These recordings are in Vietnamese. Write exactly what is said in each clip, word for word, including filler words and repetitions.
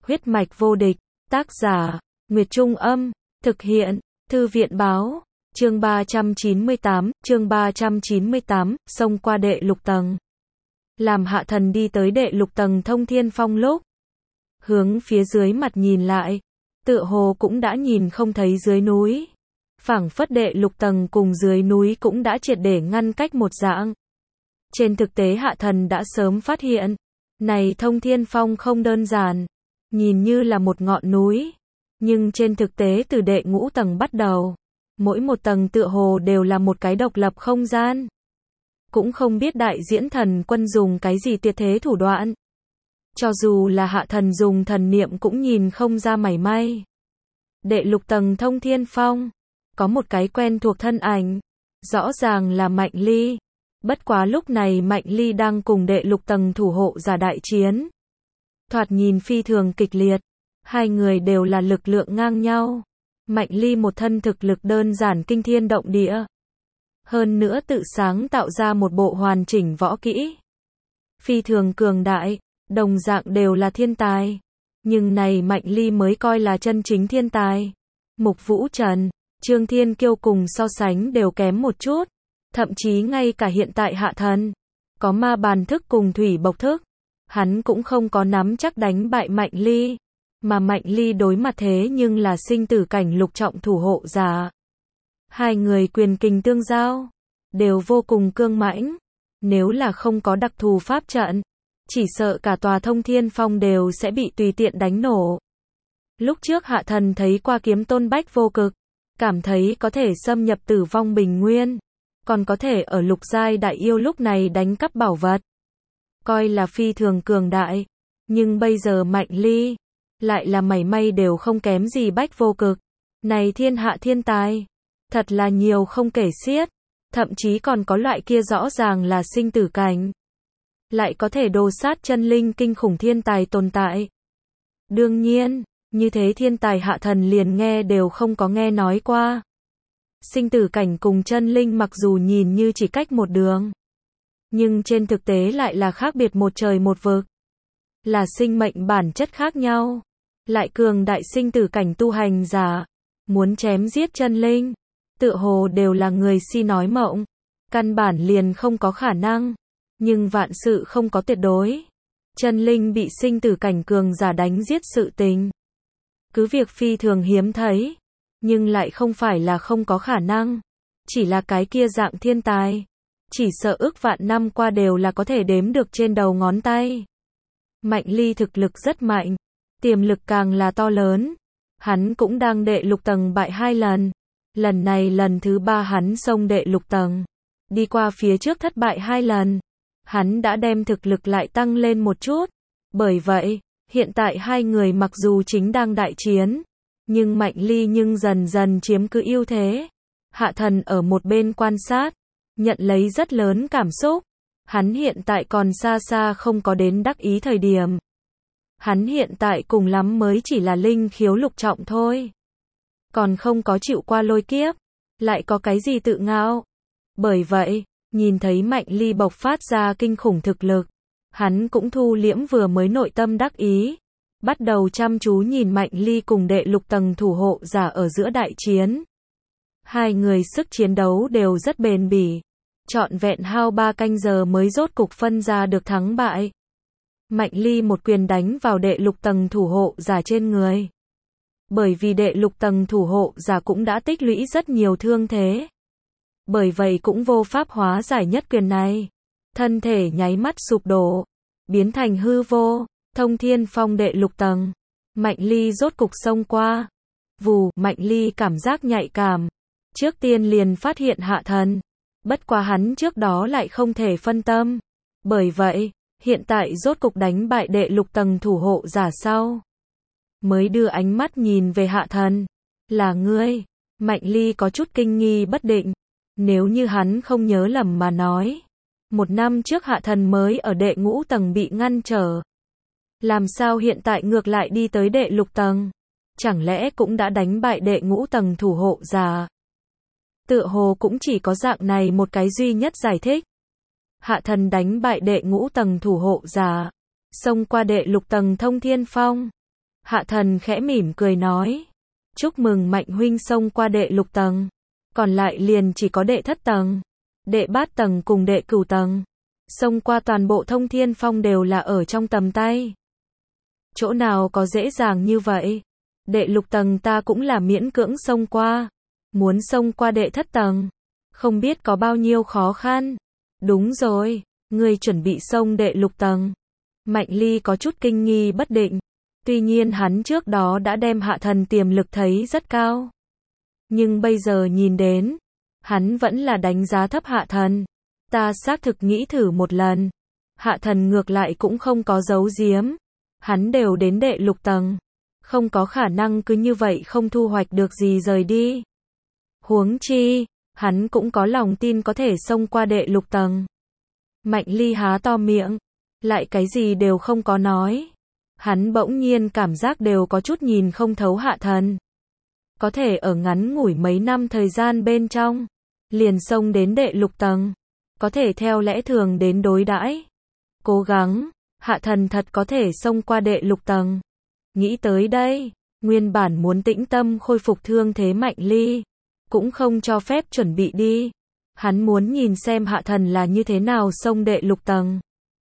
Huyết mạch vô địch, tác giả, Nguyệt Trung Âm, thực hiện, Thư viện Báo, chương ba trăm chín mươi tám, chương ba trăm chín mươi tám, xông qua đệ lục tầng. Làm Hạ Thần đi tới đệ lục tầng Thông Thiên Phong lúc, hướng phía dưới mặt nhìn lại, tựa hồ cũng đã nhìn không thấy dưới núi. Phảng phất đệ lục tầng cùng dưới núi cũng đã triệt để ngăn cách một dạng. Trên thực tế Hạ Thần đã sớm phát hiện, này Thông Thiên Phong không đơn giản, nhìn như là một ngọn núi, nhưng trên thực tế từ đệ ngũ tầng bắt đầu, mỗi một tầng tựa hồ đều là một cái độc lập không gian. Cũng không biết đại diễn thần quân dùng cái gì tuyệt thế thủ đoạn. Cho dù là Hạ Thần dùng thần niệm cũng nhìn không ra mảy may. Đệ lục tầng Thông Thiên Phong, có một cái quen thuộc thân ảnh, rõ ràng là Mạnh Ly. Bất quá lúc này Mạnh Ly đang cùng đệ lục tầng thủ hộ giả đại chiến. Thoạt nhìn phi thường kịch liệt, hai người đều là lực lượng ngang nhau. Mạnh Ly một thân thực lực đơn giản kinh thiên động địa. Hơn nữa tự sáng tạo ra một bộ hoàn chỉnh võ kỹ. Phi thường cường đại, đồng dạng đều là thiên tài. Nhưng này Mạnh Ly mới coi là chân chính thiên tài. Mục Vũ Trần, Trương Thiên Kiêu cùng so sánh đều kém một chút. Thậm chí ngay cả hiện tại Hạ Thần, có ma bàn thức cùng thủy bộc thức, hắn cũng không có nắm chắc đánh bại Mạnh Ly. Mà Mạnh Ly đối mặt thế nhưng là sinh tử cảnh lục trọng thủ hộ giả. Hai người quyền kình tương giao, đều vô cùng cương mãnh. Nếu là không có đặc thù pháp trận, chỉ sợ cả tòa Thông Thiên Phong đều sẽ bị tùy tiện đánh nổ. Lúc trước Hạ Thần thấy qua kiếm tôn bách vô cực, cảm thấy có thể xâm nhập tử vong bình nguyên, còn có thể ở lục giai đại yêu lúc này đánh cắp bảo vật, coi là phi thường cường đại. Nhưng bây giờ Mạnh Ly lại là mảy may đều không kém gì bách vô cực. Này thiên hạ thiên tài, thật là nhiều không kể xiết, thậm chí còn có loại kia rõ ràng là sinh tử cảnh, lại có thể đồ sát chân linh kinh khủng thiên tài tồn tại. Đương nhiên, như thế thiên tài Hạ Thần liền nghe đều không có nghe nói qua. Sinh tử cảnh cùng chân linh mặc dù nhìn như chỉ cách một đường, nhưng trên thực tế lại là khác biệt một trời một vực. Là sinh mệnh bản chất khác nhau. Lại cường đại sinh tử cảnh tu hành giả, muốn chém giết chân linh, tựa hồ đều là người si nói mộng. Căn bản liền không có khả năng. Nhưng vạn sự không có tuyệt đối. Chân linh bị sinh tử cảnh cường giả đánh giết sự tình, cứ việc phi thường hiếm thấy, nhưng lại không phải là không có khả năng. Chỉ là cái kia dạng thiên tài, chỉ sợ ước vạn năm qua đều là có thể đếm được trên đầu ngón tay. Mạnh Ly thực lực rất mạnh, tiềm lực càng là to lớn. Hắn cũng đang đệ lục tầng bại hai lần. Lần này lần thứ ba hắn xông đệ lục tầng, đi qua phía trước thất bại hai lần. Hắn đã đem thực lực lại tăng lên một chút. Bởi vậy, hiện tại hai người mặc dù chính đang đại chiến, nhưng Mạnh Ly nhưng dần dần chiếm cứ ưu thế. Hạ Thần ở một bên quan sát, nhận lấy rất lớn cảm xúc. Hắn hiện tại còn xa xa không có đến đắc ý thời điểm. Hắn hiện tại cùng lắm mới chỉ là linh khiếu lục trọng thôi. Còn không có chịu qua lôi kiếp, lại có cái gì tự ngạo. Bởi vậy, nhìn thấy Mạnh Ly bộc phát ra kinh khủng thực lực, hắn cũng thu liễm vừa mới nội tâm đắc ý. Bắt đầu chăm chú nhìn Mạnh Ly cùng đệ lục tầng thủ hộ giả ở giữa đại chiến. Hai người sức chiến đấu đều rất bền bỉ. Trọn vẹn hao ba canh giờ mới rốt cục phân ra được thắng bại. Mạnh Ly một quyền đánh vào đệ lục tầng thủ hộ giả trên người. Bởi vì đệ lục tầng thủ hộ giả cũng đã tích lũy rất nhiều thương thế. Bởi vậy cũng vô pháp hóa giải nhất quyền này. Thân thể nháy mắt sụp đổ, biến thành hư vô. Thông Thiên Phong đệ lục tầng, Mạnh Ly rốt cục xông qua. Vù, Mạnh Ly cảm giác nhạy cảm, trước tiên liền phát hiện Hạ Thần. Bất quá hắn trước đó lại không thể phân tâm. Bởi vậy, hiện tại rốt cục đánh bại đệ lục tầng thủ hộ giả sau, mới đưa ánh mắt nhìn về Hạ Thần. Là ngươi? Mạnh Ly có chút kinh nghi bất định. Nếu như hắn không nhớ lầm mà nói, một năm trước Hạ Thần mới ở đệ ngũ tầng bị ngăn trở. Làm sao hiện tại ngược lại đi tới đệ lục tầng? Chẳng lẽ cũng đã đánh bại đệ ngũ tầng thủ hộ giả? Tựa hồ cũng chỉ có dạng này một cái duy nhất giải thích. Hạ Thần đánh bại đệ ngũ tầng thủ hộ giả, xông qua đệ lục tầng Thông Thiên Phong. Hạ thần khẽ mỉm cười nói. Chúc mừng Mạnh huynh xông qua đệ lục tầng. Còn lại liền chỉ có đệ thất tầng, đệ bát tầng cùng đệ cửu tầng. Xông qua toàn bộ Thông Thiên Phong đều là ở trong tầm tay. Chỗ nào có dễ dàng như vậy. Đệ lục tầng ta cũng là miễn cưỡng xông qua. Muốn xông qua đệ thất tầng, không biết có bao nhiêu khó khăn. Đúng rồi, ngươi chuẩn bị xông đệ lục tầng. Mạnh Ly có chút kinh nghi bất định. Tuy nhiên hắn trước đó đã đem Hạ thần tiềm lực thấy rất cao. Nhưng bây giờ nhìn đến, hắn vẫn là đánh giá thấp Hạ thần. Ta xác thực nghĩ thử một lần. Hạ thần ngược lại cũng không có giấu giếm. Hắn đều đến đệ lục tầng. Không có khả năng cứ như vậy không thu hoạch được gì rời đi. Huống chi, hắn cũng có lòng tin có thể xông qua đệ lục tầng. Mạnh Ly há to miệng, lại cái gì đều không có nói. Hắn bỗng nhiên cảm giác đều có chút nhìn không thấu Hạ thần. Có thể ở ngắn ngủi mấy năm thời gian bên trong, liền xông đến đệ lục tầng. Có thể theo lẽ thường đến đối đãi. Cố gắng, Hạ thần thật có thể xông qua đệ lục tầng. Nghĩ tới đây, nguyên bản muốn tĩnh tâm khôi phục thương thế Mạnh Ly, cũng không cho phép chuẩn bị đi. Hắn muốn nhìn xem Hạ thần là như thế nào xông đệ lục tầng.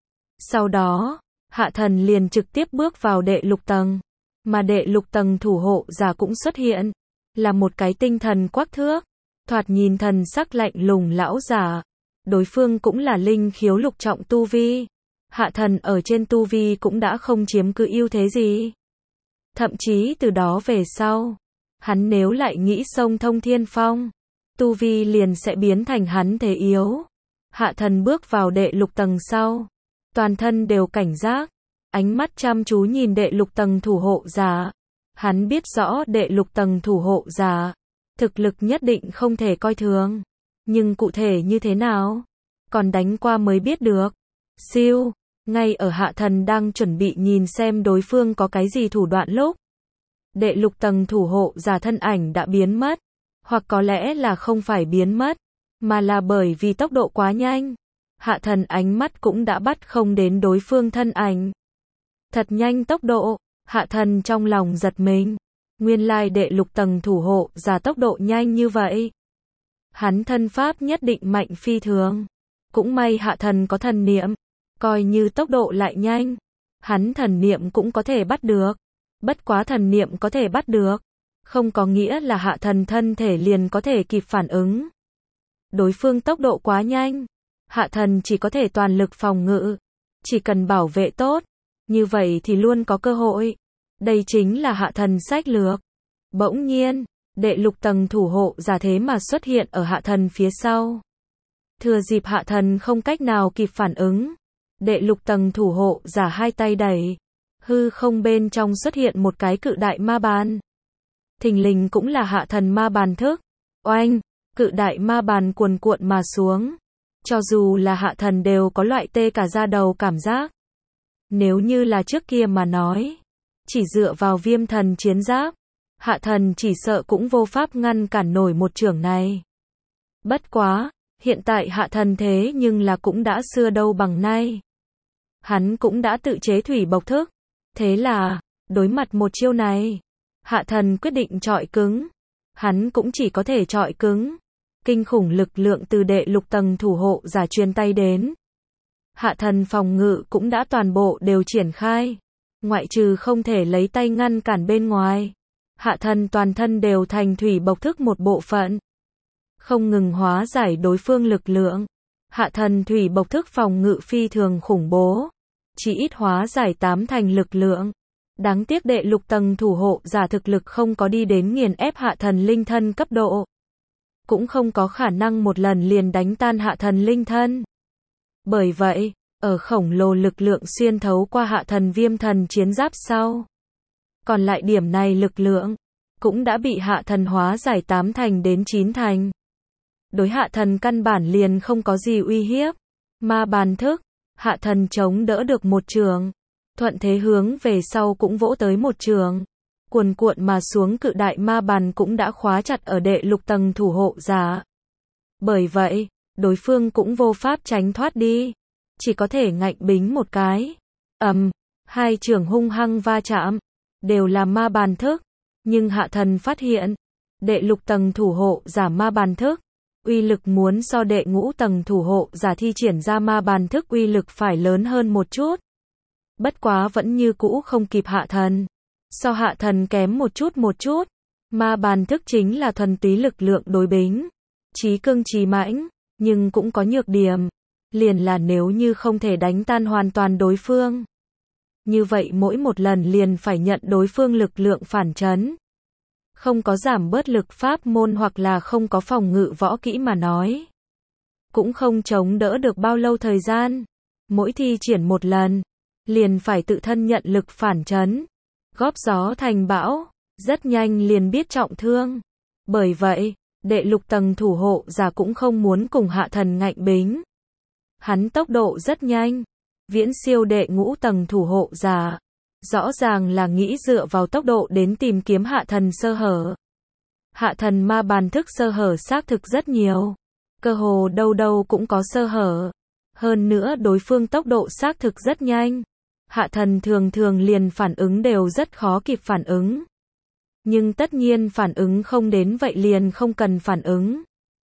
Sau đó, Hạ thần liền trực tiếp bước vào đệ lục tầng. Mà đệ lục tầng thủ hộ giả cũng xuất hiện. Là một cái tinh thần quắc thước. Thoạt nhìn thần sắc lạnh lùng lão giả. Đối phương cũng là linh khiếu lục trọng tu vi. Hạ thần ở trên tu vi cũng đã không chiếm cứ ưu thế gì. Thậm chí từ đó về sau, hắn nếu lại nghĩ xông Thông Thiên Phong, tu vi liền sẽ biến thành hắn thế yếu. Hạ thần bước vào đệ lục tầng sau, toàn thân đều cảnh giác, ánh mắt chăm chú nhìn đệ lục tầng thủ hộ giả. Hắn biết rõ đệ lục tầng thủ hộ giả, thực lực nhất định không thể coi thường. Nhưng cụ thể như thế nào, còn đánh qua mới biết được. Siêu, ngay ở Hạ thần đang chuẩn bị nhìn xem đối phương có cái gì thủ đoạn lúc, đệ lục tầng thủ hộ giả thân ảnh đã biến mất. Hoặc có lẽ là không phải biến mất, mà là bởi vì tốc độ quá nhanh. Hạ thần ánh mắt cũng đã bắt không đến đối phương thân ảnh. Thật nhanh tốc độ, Hạ thần trong lòng giật mình. Nguyên lai đệ lục tầng thủ hộ giả tốc độ nhanh như vậy. Hắn thân pháp nhất định mạnh phi thường. Cũng may Hạ thần có thần niệm, coi như tốc độ lại nhanh, hắn thần niệm cũng có thể bắt được. Bất quá thần niệm có thể bắt được, không có nghĩa là Hạ thần thân thể liền có thể kịp phản ứng. Đối phương tốc độ quá nhanh, Hạ thần chỉ có thể toàn lực phòng ngự. Chỉ cần bảo vệ tốt, như vậy thì luôn có cơ hội. Đây chính là Hạ thần sách lược. Bỗng nhiên, đệ lục tầng thủ hộ giả thế mà xuất hiện ở Hạ thần phía sau. Thừa dịp Hạ thần không cách nào kịp phản ứng, đệ lục tầng thủ hộ giả hai tay đẩy, hư không bên trong xuất hiện một cái cự đại ma bàn. Thình lình cũng là Hạ thần ma bàn thức. Oanh, cự đại ma bàn cuồn cuộn mà xuống. Cho dù là Hạ thần đều có loại tê cả da đầu cảm giác. Nếu như là trước kia mà nói, chỉ dựa vào viêm thần chiến giáp, Hạ thần chỉ sợ cũng vô pháp ngăn cản nổi một chưởng này. Bất quá, hiện tại Hạ thần thế nhưng là cũng đã xưa đâu bằng nay. Hắn cũng đã tự chế thủy bộc thức. Thế là, đối mặt một chiêu này, Hạ thần quyết định chọi cứng. Hắn cũng chỉ có thể chọi cứng. Kinh khủng lực lượng từ đệ lục tầng thủ hộ giả truyền tay đến. Hạ thần phòng ngự cũng đã toàn bộ đều triển khai. Ngoại trừ không thể lấy tay ngăn cản bên ngoài. Hạ thần toàn thân đều thành thủy bộc thức một bộ phận. Không ngừng hóa giải đối phương lực lượng. Hạ thần thủy bộc thức phòng ngự phi thường khủng bố. Chỉ ít hóa giải tám thành lực lượng. Đáng tiếc đệ lục tầng thủ hộ giả thực lực không có đi đến nghiền ép Hạ thần linh thân cấp độ. Cũng không có khả năng một lần liền đánh tan Hạ thần linh thân. Bởi vậy, ở khổng lồ lực lượng xuyên thấu qua Hạ thần viêm thần chiến giáp sau. Còn lại điểm này lực lượng, cũng đã bị Hạ thần hóa giải tám thành đến chín thành. Đối Hạ thần căn bản liền không có gì uy hiếp. Ma bàn thức, Hạ thần chống đỡ được một trường. Thuận thế hướng về sau cũng vỗ tới một trường. Cuồn cuộn mà xuống cự đại ma bàn cũng đã khóa chặt ở đệ lục tầng thủ hộ giả. Bởi vậy, đối phương cũng vô pháp tránh thoát đi. Chỉ có thể ngạnh bính một cái. Ầm, hai trường hung hăng va chạm. đều là ma bàn thức. Nhưng Hạ Thần phát hiện, đệ lục tầng thủ hộ giả ma bàn thức, uy lực muốn so đệ ngũ tầng thủ hộ giả thi triển ra ma bàn thức uy lực phải lớn hơn một chút. Bất quá vẫn như cũ không kịp Hạ Thần. So Hạ Thần kém một chút một chút. Ma bàn thức chính là thuần túy lực lượng đối bính. Chí cương chí mãnh, nhưng cũng có nhược điểm. Liền là nếu như không thể đánh tan hoàn toàn đối phương. Như vậy mỗi một lần liền phải nhận đối phương lực lượng phản chấn. Không có giảm bớt lực pháp môn hoặc là không có phòng ngự võ kỹ mà nói. Cũng không chống đỡ được bao lâu thời gian. Mỗi thi triển một lần, liền phải tự thân nhận lực phản chấn. Góp gió thành bão, rất nhanh liền biết trọng thương. Bởi vậy, đệ lục tầng thủ hộ giả cũng không muốn cùng Hạ Thần ngạnh bính. Hắn tốc độ rất nhanh, viễn siêu đệ ngũ tầng thủ hộ giả. Rõ ràng là nghĩ dựa vào tốc độ đến tìm kiếm Hạ Thần sơ hở. Hạ Thần ma bàn thức sơ hở xác thực rất nhiều. Cơ hồ đâu đâu cũng có sơ hở. Hơn nữa đối phương tốc độ xác thực rất nhanh. Hạ Thần thường thường liền phản ứng đều rất khó kịp phản ứng. Nhưng tất nhiên phản ứng không đến vậy liền không cần phản ứng.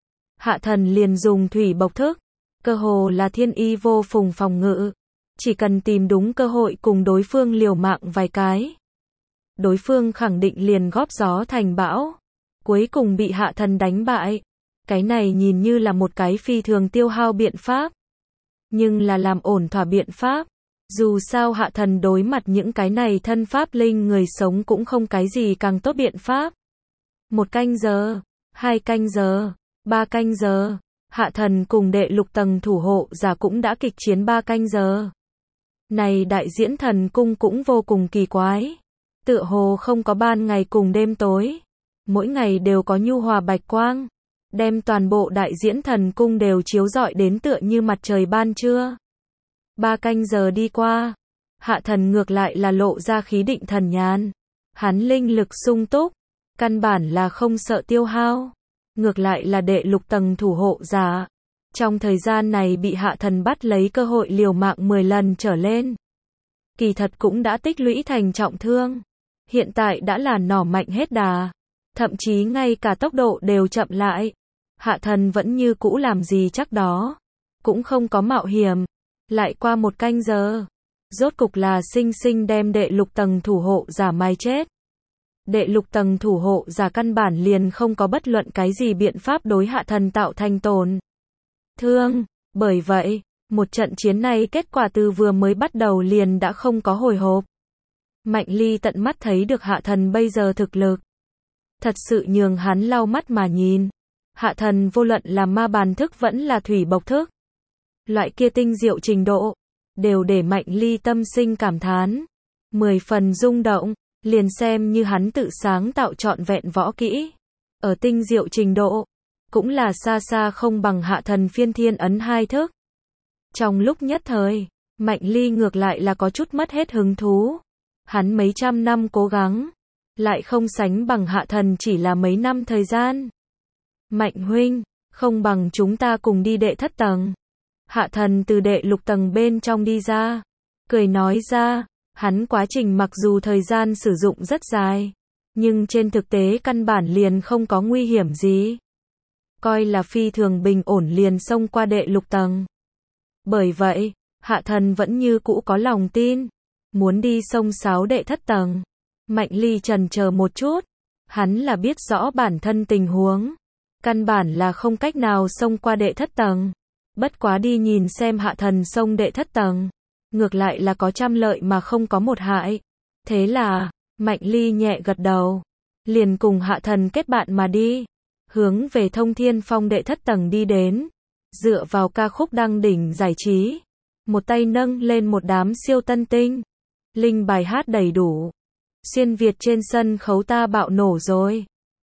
Hạ Thần liền dùng thủy bộc thức. Cơ hồ là thiên y vô phùng phòng ngự. Chỉ cần tìm đúng cơ hội cùng đối phương liều mạng vài cái. Đối phương khẳng định liền góp gió thành bão. Cuối cùng bị Hạ Thần đánh bại. Cái này nhìn như là một cái phi thường tiêu hao biện pháp. Nhưng là làm ổn thỏa biện pháp. Dù sao Hạ Thần đối mặt những cái này thân pháp linh người sống cũng không cái gì càng tốt biện pháp. Một canh giờ, hai canh giờ, ba canh giờ. Hạ Thần cùng đệ lục tầng thủ hộ giả cũng đã kịch chiến ba canh giờ. Này đại diễn thần cung cũng vô cùng kỳ quái. Tựa hồ không có ban ngày cùng đêm tối. Mỗi ngày đều có nhu hòa bạch quang. Đem toàn bộ đại diễn thần cung đều chiếu rọi đến tựa như mặt trời ban trưa. Ba canh giờ đi qua. Hạ Thần ngược lại là lộ ra khí định thần nhàn. Hắn linh lực sung túc. Căn bản là không sợ tiêu hao. Ngược lại là đệ lục tầng thủ hộ giả. Trong thời gian này bị Hạ Thần bắt lấy cơ hội liều mạng mười lần trở lên. Kỳ thật cũng đã tích lũy thành trọng thương. Hiện tại đã là nỏ mạnh hết đà. Thậm chí ngay cả tốc độ đều chậm lại. Hạ Thần vẫn như cũ làm gì chắc đó. Cũng không có mạo hiểm. Lại qua một canh giờ. Rốt cục là sinh sinh đem đệ lục tầng thủ hộ giả mai chết. Đệ lục tầng thủ hộ giả căn bản liền không có bất luận cái gì biện pháp đối Hạ Thần tạo thành tổn thương. Bởi vậy, một trận chiến này kết quả từ vừa mới bắt đầu liền đã không có hồi hộp. Mạnh Ly tận mắt thấy được Hạ Thần bây giờ thực lực. Thật sự nhường hắn lau mắt mà nhìn. Hạ Thần vô luận là ma bàn thức vẫn là thủy bộc thức. Loại kia tinh diệu trình độ. Đều để Mạnh Ly tâm sinh cảm thán. Mười phần rung động. Liền xem như hắn tự sáng tạo trọn vẹn võ kỹ. Ở tinh diệu trình độ. Cũng là xa xa không bằng Hạ Thần phiên thiên ấn hai thức. Trong lúc nhất thời, Mạnh Ly ngược lại là có chút mất hết hứng thú. Hắn mấy trăm năm cố gắng. Lại không sánh bằng Hạ Thần chỉ là mấy năm thời gian. Mạnh huynh, không bằng chúng ta cùng đi đệ thất tầng. Hạ Thần từ đệ lục tầng bên trong đi ra. Cười nói ra, hắn quá trình mặc dù thời gian sử dụng rất dài. Nhưng trên thực tế căn bản liền không có nguy hiểm gì. Coi là phi thường bình ổn liền xông qua đệ lục tầng. Bởi vậy, Hạ Thần vẫn như cũ có lòng tin. Muốn đi xông sáu đệ thất tầng. Mạnh Ly chần chờ một chút. Hắn là biết rõ bản thân tình huống. Căn bản là không cách nào xông qua đệ thất tầng. Bất quá đi nhìn xem Hạ Thần xông đệ thất tầng. Ngược lại là có trăm lợi mà không có một hại. Thế là, Mạnh Ly nhẹ gật đầu. Liền cùng Hạ Thần kết bạn mà đi. Hướng về Thông Thiên Phong đệ thất tầng đi đến. Dựa vào ca khúc đăng đỉnh giải trí. Một tay nâng lên một đám siêu tân tinh. Linh bài hát đầy đủ. Xuyên Việt trên sân khấu ta bạo nổ rồi.